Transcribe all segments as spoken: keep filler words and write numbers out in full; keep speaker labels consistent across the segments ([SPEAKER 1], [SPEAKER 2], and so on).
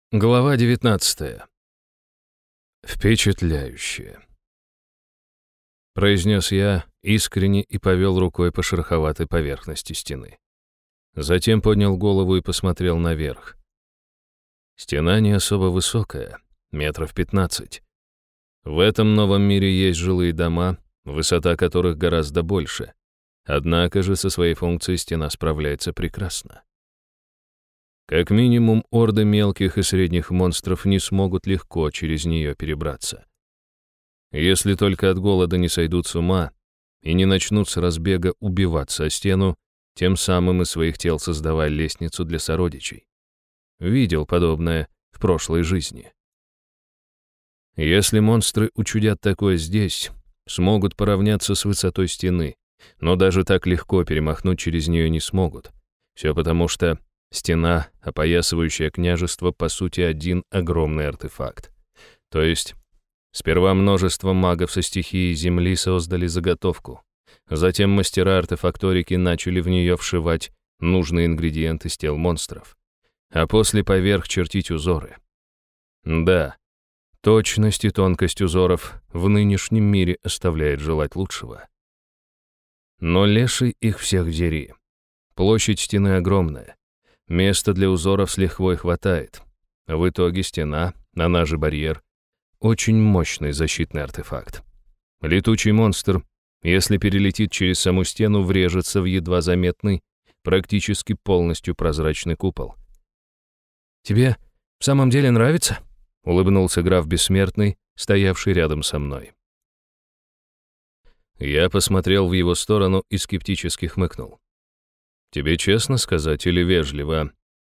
[SPEAKER 1] Глава девятнадцатая. «Впечатляюще», — произнес я искренне и повел рукой по шероховатой поверхности стены. Затем поднял голову и посмотрел наверх. Стена не особо высокая, метров пятнадцать. В этом новом мире есть жилые дома, высота которых гораздо больше. Однако же со своей функцией стена справляется прекрасно. Как минимум, орды мелких и средних монстров не смогут легко через нее перебраться. Если только от голода не сойдут с ума и не начнут с разбега убиваться о стену, тем самым из своих тел создавая лестницу для сородичей. Видел подобное в прошлой жизни. Если монстры учудят такое здесь, смогут поравняться с высотой стены, но даже так легко перемахнуть через нее не смогут. Все потому что стена, опоясывающая княжество, по сути, один огромный артефакт. То есть, сперва множество магов со стихией земли создали заготовку. Затем мастера артефакторики начали в нее вшивать нужные ингредиенты с тел монстров. А после поверх чертить узоры. Да, точность и тонкость узоров в нынешнем мире оставляет желать лучшего. Но леший их всех дери. Площадь стены огромная. Места для узоров с лихвой хватает. В итоге стена, она же барьер, очень мощный защитный артефакт. Летучий монстр, если перелетит через саму стену, врежется в едва заметный, практически полностью прозрачный купол. «Тебе в самом деле нравится?» — улыбнулся граф Бессмертный, стоявший рядом со мной. Я посмотрел в его сторону и скептически хмыкнул. «Тебе честно сказать или вежливо?»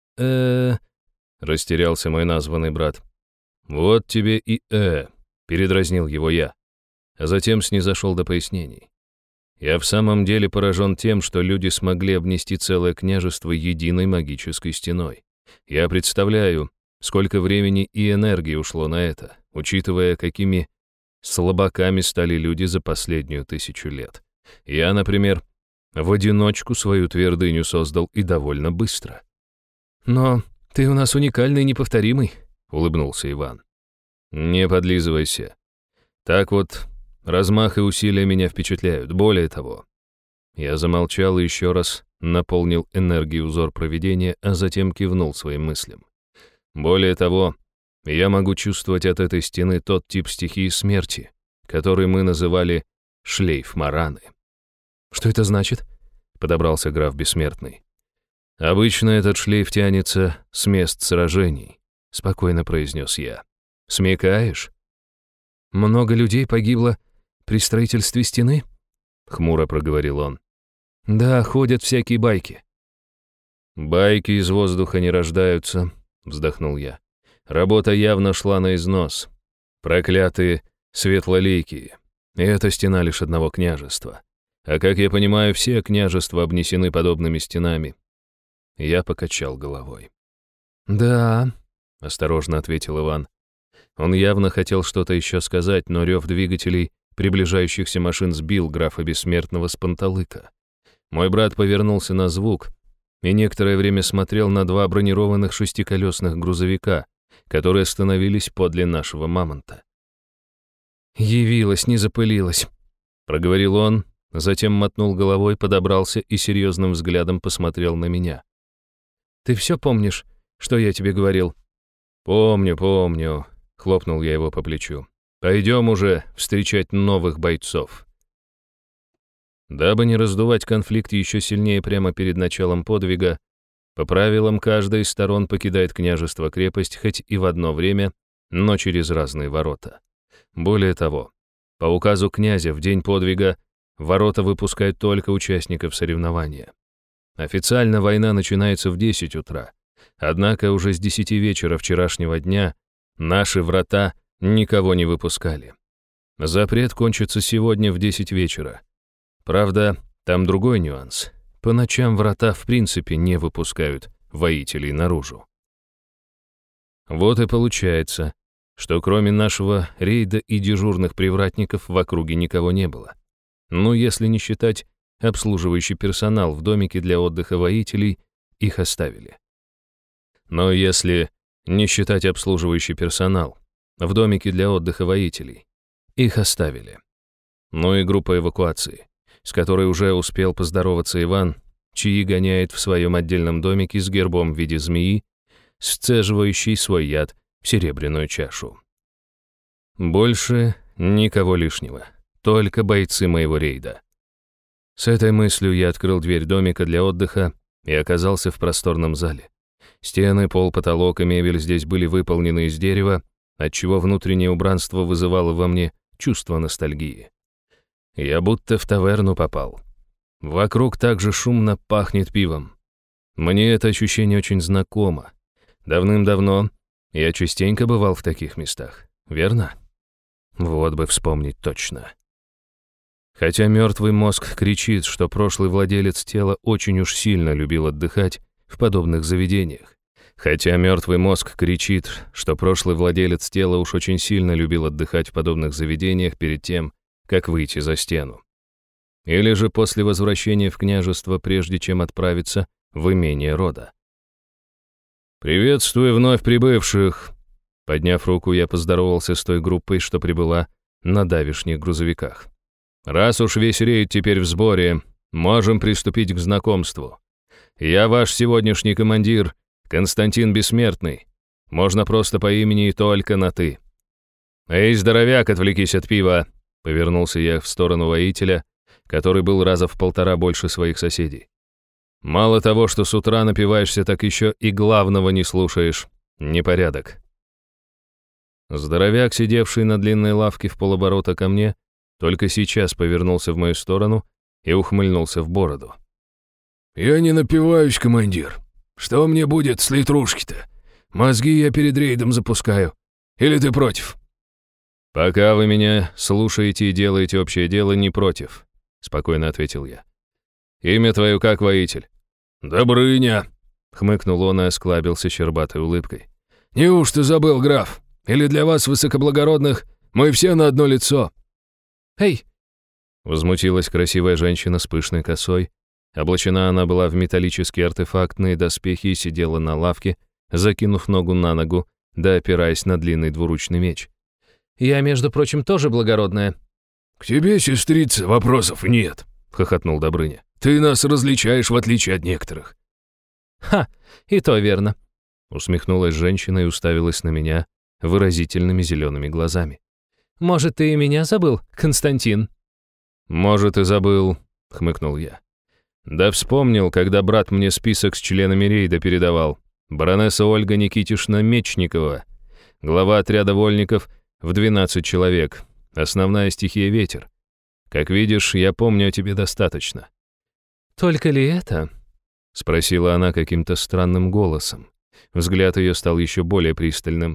[SPEAKER 1] э растерялся мой названный брат. «Вот тебе и «э», — передразнил его я, а затем снизошел до пояснений. Я в самом деле поражен тем, что люди смогли обнести целое княжество единой магической стеной. Я представляю, сколько времени и энергии ушло на это, учитывая, какими слабаками стали люди за последнюю тысячу лет. Я, например, в одиночку свою твердыню создал и довольно быстро. «Но ты у нас уникальный и неповторимый», — улыбнулся Иван. «Не подлизывайся. Так вот, размах и усилия меня впечатляют. Более того...» Я замолчал и еще раз наполнил энергией узор провидения, а затем кивнул своим мыслям. «Более того, я могу чувствовать от этой стены тот тип стихии смерти, который мы называли шлейф Мараны». «Что это значит?» — подобрался граф Бессмертный. «Обычно этот шлейф тянется с мест сражений», — спокойно произнес я. «Смекаешь?» «Много людей погибло при строительстве стены?» — хмуро проговорил он. «Да, ходят всякие байки». «Байки из воздуха не рождаются», — вздохнул я. «Работа явно шла на износ. Проклятые светлоликие. И эта стена лишь одного княжества. А как я понимаю, все княжества обнесены подобными стенами». Я покачал головой. «Да», — осторожно ответил Иван. Он явно хотел что-то еще сказать, но рев двигателей приближающихся машин сбил графа Бессмертного с панталыка. Мой брат повернулся на звук и некоторое время смотрел на два бронированных шестиколесных грузовика, которые остановились подле нашего мамонта. «Явилась, не запылилась», — проговорил он, затем мотнул головой, подобрался и серьезным взглядом посмотрел на меня. «Ты все помнишь, что я тебе говорил?» «Помню, помню», — хлопнул я его по плечу. «Пойдем уже встречать новых бойцов». Дабы не раздувать конфликт еще сильнее прямо перед началом подвига, по правилам каждая из сторон покидает княжество-крепость хоть и в одно время, но через разные ворота. Более того, по указу князя в день подвига ворота выпускают только участников соревнования. Официально война начинается в десять утра, однако уже с десяти вечера вчерашнего дня наши врата никого не выпускали. Запрет кончится сегодня в десять вечера. Правда, там другой нюанс. По ночам врата в принципе не выпускают воителей наружу. Вот и получается, что кроме нашего рейда и дежурных привратников в округе никого не было. Ну, если не считать обслуживающий персонал в домике для отдыха воителей, их оставили. Но если не считать обслуживающий персонал, в домике для отдыха воителей. Их оставили. Ну и группа эвакуации, с которой уже успел поздороваться Иван, чьи гоняет в своем отдельном домике с гербом в виде змеи, сцеживающий свой яд в серебряную чашу. Больше никого лишнего, только бойцы моего рейда. С этой мыслью я открыл дверь домика для отдыха и оказался в просторном зале. Стены, пол, потолок и мебель здесь были выполнены из дерева, отчего внутреннее убранство вызывало во мне чувство ностальгии. Я будто в таверну попал. Вокруг также шумно пахнет пивом. Мне это ощущение очень знакомо. Давным-давно я частенько бывал в таких местах, верно? Вот бы вспомнить точно. Хотя мертвый мозг кричит, что прошлый владелец тела очень уж сильно любил отдыхать в подобных заведениях. Хотя мертвый мозг кричит, что прошлый владелец тела уж очень сильно любил отдыхать в подобных заведениях перед тем, как выйти за стену. Или же после возвращения в княжество, прежде чем отправиться в имение рода. «Приветствую вновь прибывших!» Подняв руку, я поздоровался с той группой, что прибыла на давешних грузовиках. «Раз уж весь рейд теперь в сборе, можем приступить к знакомству. Я ваш сегодняшний командир, Константин Бессмертный. Можно просто по имени и только на «ты». «Эй, здоровяк, отвлекись от пива!» Повернулся я в сторону воителя, который был раза в полтора больше своих соседей. «Мало того, что с утра напиваешься, так еще и главного не слушаешь. Непорядок». Здоровяк, сидевший на длинной лавке в полоборота ко мне, только сейчас повернулся в мою сторону и ухмыльнулся в бороду. «Я не напиваюсь, командир. Что мне будет с литрушки-то? Мозги я перед рейдом запускаю. Или ты против?» «Пока вы меня слушаете и делаете общее дело, не против», — спокойно ответил я. «Имя твое как, воитель?» «Добрыня», — хмыкнул он и осклабился щербатой улыбкой. «Неужто забыл, граф? Или для вас, высокоблагородных, мы все на одно лицо?» «Эй!» — возмутилась красивая женщина с пышной косой. Облачена она была в металлические артефактные доспехи и сидела на лавке, закинув ногу на ногу, да опираясь на длинный двуручный меч. «Я, между прочим, тоже благородная». «К тебе, сестрица, вопросов нет», — хохотнул Добрыня. «Ты нас различаешь, в отличие от некоторых». «Ха, и то верно», — усмехнулась женщина и уставилась на меня выразительными зелеными глазами. «Может, ты и меня забыл, Константин?» «Может, и забыл», — хмыкнул я. «Да вспомнил, когда брат мне список с членами рейда передавал. Баронесса Ольга Никитишна Мечникова, глава отряда вольников в двенадцать человек, основная стихия ветер. Как видишь, я помню о тебе достаточно». «Только ли это?» — спросила она каким-то странным голосом. Взгляд ее стал еще более пристальным.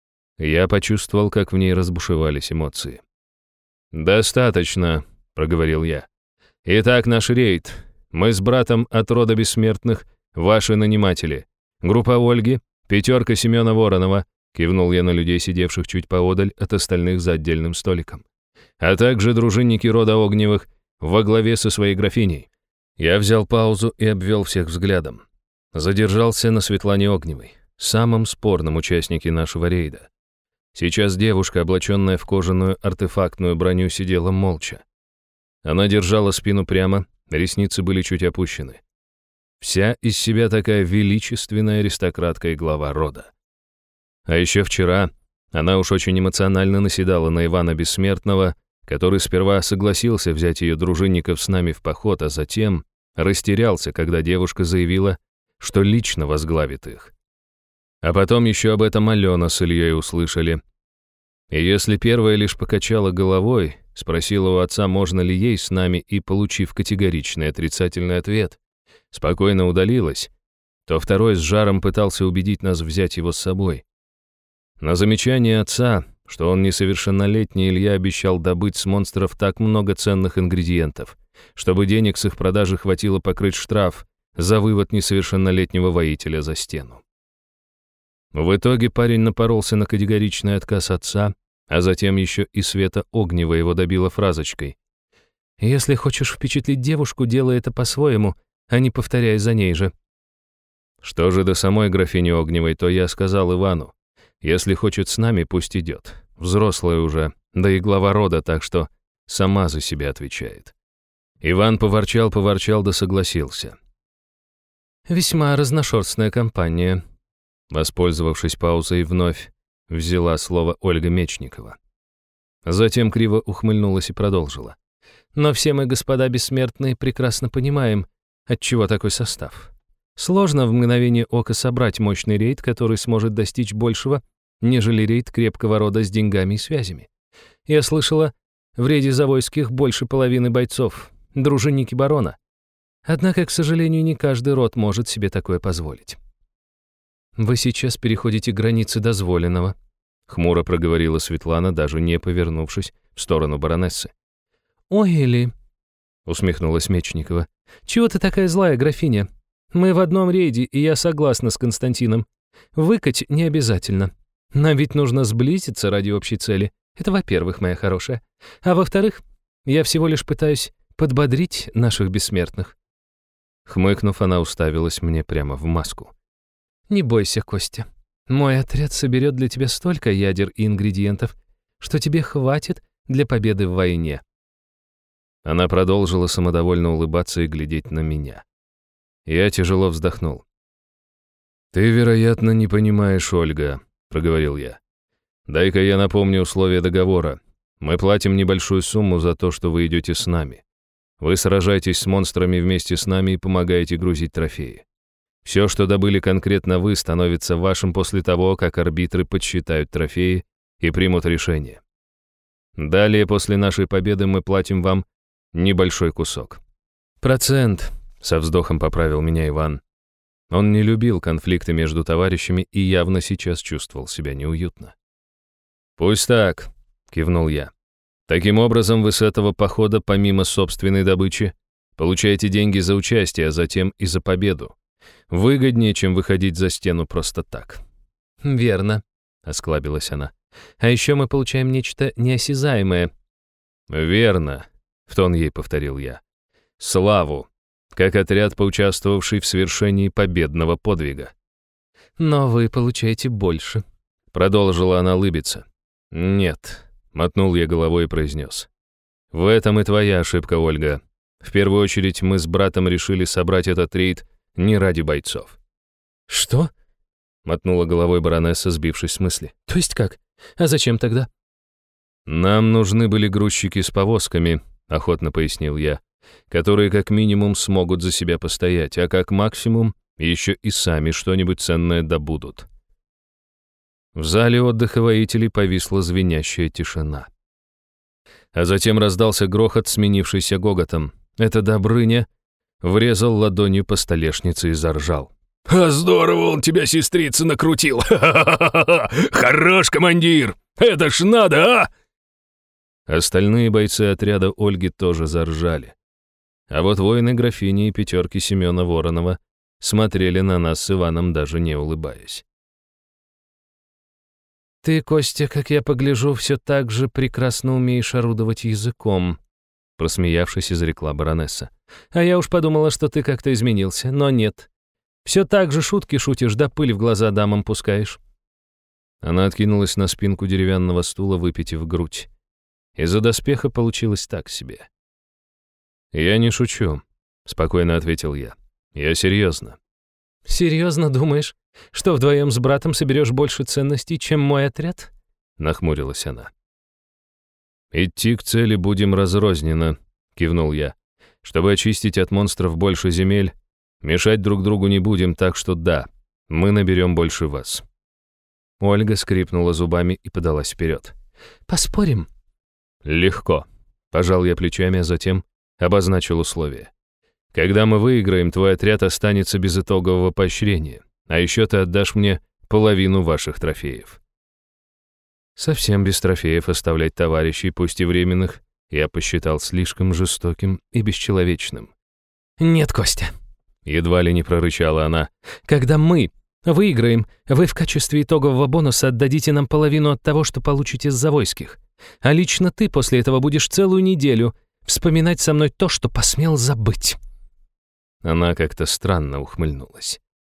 [SPEAKER 1] Я почувствовал, как в ней разбушевались эмоции. «Достаточно», — проговорил я. «Итак, наш рейд. Мы с братом от рода бессмертных, ваши наниматели. Группа Ольги, пятерка Семена Воронова», — кивнул я на людей, сидевших чуть поодаль от остальных за отдельным столиком. «А также дружинники рода Огневых во главе со своей графиней». Я взял паузу и обвел всех взглядом. Задержался на Светлане Огневой, самом спорном участнике нашего рейда. Сейчас девушка, облаченная в кожаную артефактную броню, сидела молча. Она держала спину прямо, ресницы были чуть опущены. Вся из себя такая величественная аристократка и глава рода. А еще вчера она уж очень эмоционально наседала на Ивана Бессмертного, который сперва согласился взять ее дружинников с нами в поход, а затем растерялся, когда девушка заявила, что лично возглавит их. А потом еще об этом Алена с Ильей услышали. И если первая лишь покачала головой, спросила у отца, можно ли ей с нами, и, получив категоричный отрицательный ответ, спокойно удалилась, то второй с жаром пытался убедить нас взять его с собой. На замечание отца, что он несовершеннолетний, Илья обещал добыть с монстров так много ценных ингредиентов, чтобы денег с их продажи хватило покрыть штраф за вывод несовершеннолетнего воителя за стену. В итоге парень напоролся на категоричный отказ отца, а затем еще и Света Огнева его добила фразочкой: «Если хочешь впечатлить девушку, делай это по-своему, а не повторяй за ней же». Что же до самой графини Огневой, то я сказал Ивану, если хочет с нами, пусть идет. Взрослая уже, да и глава рода, так что сама за себя отвечает. Иван поворчал-поворчал да согласился. «Весьма разношерстная компания», — воспользовавшись паузой, вновь взяла слово Ольга Мечникова. Затем криво ухмыльнулась и продолжила. «Но все мы, господа бессмертные, прекрасно понимаем, отчего такой состав. Сложно в мгновение ока собрать мощный рейд, который сможет достичь большего, нежели рейд крепкого рода с деньгами и связями. Я слышала, в рейде Завойских больше половины бойцов, дружинники барона. Однако, к сожалению, не каждый род может себе такое позволить». «Вы сейчас переходите границы дозволенного», — хмуро проговорила Светлана, даже не повернувшись в сторону баронессы. «Ой, Эли», — усмехнулась Мечникова, — «чего ты такая злая, графиня? Мы в одном рейде, и я согласна с Константином. Выкать не обязательно. Нам ведь нужно сблизиться ради общей цели. Это во-первых, моя хорошая. А во-вторых, я всего лишь пытаюсь подбодрить наших бессмертных». Хмыкнув, она уставилась мне прямо в маску. «Не бойся, Костя. Мой отряд соберет для тебя столько ядер и ингредиентов, что тебе хватит для победы в войне». Она продолжила самодовольно улыбаться и глядеть на меня. Я тяжело вздохнул. «Ты, вероятно, не понимаешь, Ольга», — проговорил я. «Дай-ка я напомню условия договора. Мы платим небольшую сумму за то, что вы идете с нами. Вы сражаетесь с монстрами вместе с нами и помогаете грузить трофеи. Все, что добыли конкретно вы, становится вашим после того, как арбитры подсчитают трофеи и примут решение. Далее, после нашей победы, мы платим вам небольшой кусок». «Процент», — со вздохом поправил меня Иван. Он не любил конфликты между товарищами и явно сейчас чувствовал себя неуютно. «Пусть так», — кивнул я. «Таким образом, вы с этого похода, помимо собственной добычи, получаете деньги за участие, а затем и за победу. Выгоднее, чем выходить за стену просто так». «Верно», — осклабилась она. «А еще мы получаем нечто неосязаемое». «Верно», — в тон ей повторил я. «Славу, как отряд, поучаствовавший в свершении победного подвига». «Но вы получаете больше», — продолжила она лыбиться. «Нет», — мотнул я головой и произнес. «В этом и твоя ошибка, Ольга. В первую очередь мы с братом решили собрать этот рейд не ради бойцов». «Что?» — мотнула головой баронесса, сбившись с мысли. «То есть как? А зачем тогда?» «Нам нужны были грузчики с повозками», — охотно пояснил я, «которые как минимум смогут за себя постоять, а как максимум еще и сами что-нибудь ценное добудут». В зале отдыха воителей повисла звенящая тишина. А затем раздался грохот, сменившийся гоготом. Это Добрыня врезал ладонью по столешнице и заржал.
[SPEAKER 2] «А здорово он тебя, сестрица, накрутил! Ха-ха-ха! Хорош, командир! Это ж надо, а!»
[SPEAKER 1] Остальные бойцы отряда Ольги тоже заржали. А вот воины графини и пятерки Семена Воронова смотрели на нас с Иваном, даже не улыбаясь. «Ты, Костя, как я погляжу, все так же прекрасно умеешь орудовать языком», просмеявшись, изрекла баронесса. «А я уж подумала, что ты как-то изменился, но нет. Все так же шутки шутишь, да пыль в глаза дамам пускаешь». Она откинулась на спинку деревянного стула, выпитив грудь. Из-за доспеха получилось так себе. «Я не шучу», — спокойно ответил я. «Я серьезно». «Серьезно думаешь, что вдвоем с братом соберешь больше ценностей, чем мой отряд?» — нахмурилась она. «Идти к цели будем разрозненно», — кивнул я. «Чтобы очистить от монстров больше земель, мешать друг другу не будем, так что да, мы наберем больше вас». Ольга скрипнула зубами и подалась вперед. «Поспорим?» «Легко», — пожал я плечами, а затем обозначил условия. «Когда мы выиграем, твой отряд останется без итогового поощрения, а еще ты отдашь мне половину ваших трофеев». Совсем без трофеев оставлять товарищей, пусть и временных, я посчитал слишком жестоким и бесчеловечным. «Нет, Костя», — едва ли не прорычала она, «когда мы выиграем, вы в качестве итогового бонуса отдадите нам половину от того, что получите с Завойских, а лично ты после этого будешь целую неделю вспоминать со мной то, что посмел забыть». Она как-то странно ухмыльнулась.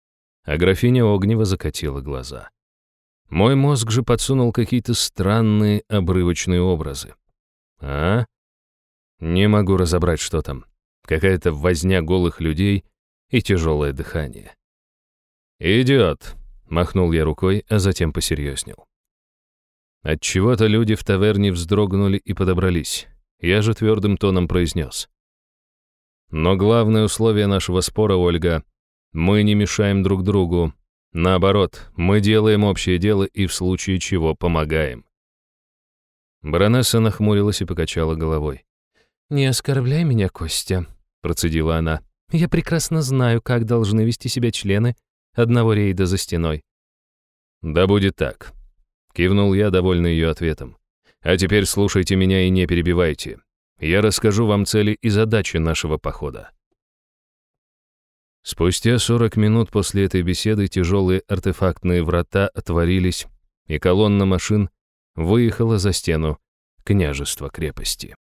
[SPEAKER 1] а графиня Огнева закатила глаза. Мой мозг же подсунул какие-то странные обрывочные образы. А? Не могу разобрать, что там. Какая-то возня голых людей и тяжелое дыхание. «Идиот!» — махнул я рукой, а затем посерьезнел. Отчего-то люди в таверне вздрогнули и подобрались. Я же твердым тоном произнес. «Но главное условие нашего спора, Ольга, мы не мешаем друг другу. Наоборот, мы делаем общее дело и в случае чего помогаем». Баронесса нахмурилась и покачала головой. «Не оскорбляй меня, Костя», — процедила она. «Я прекрасно знаю, как должны вести себя члены одного рейда за стеной». «Да будет так», — кивнул я, довольный ее ответом. «А теперь слушайте меня и не перебивайте. Я расскажу вам цели и задачи нашего похода». Спустя сорок минут после этой беседы тяжелые артефактные врата отворились, и колонна машин выехала за стену княжества крепости.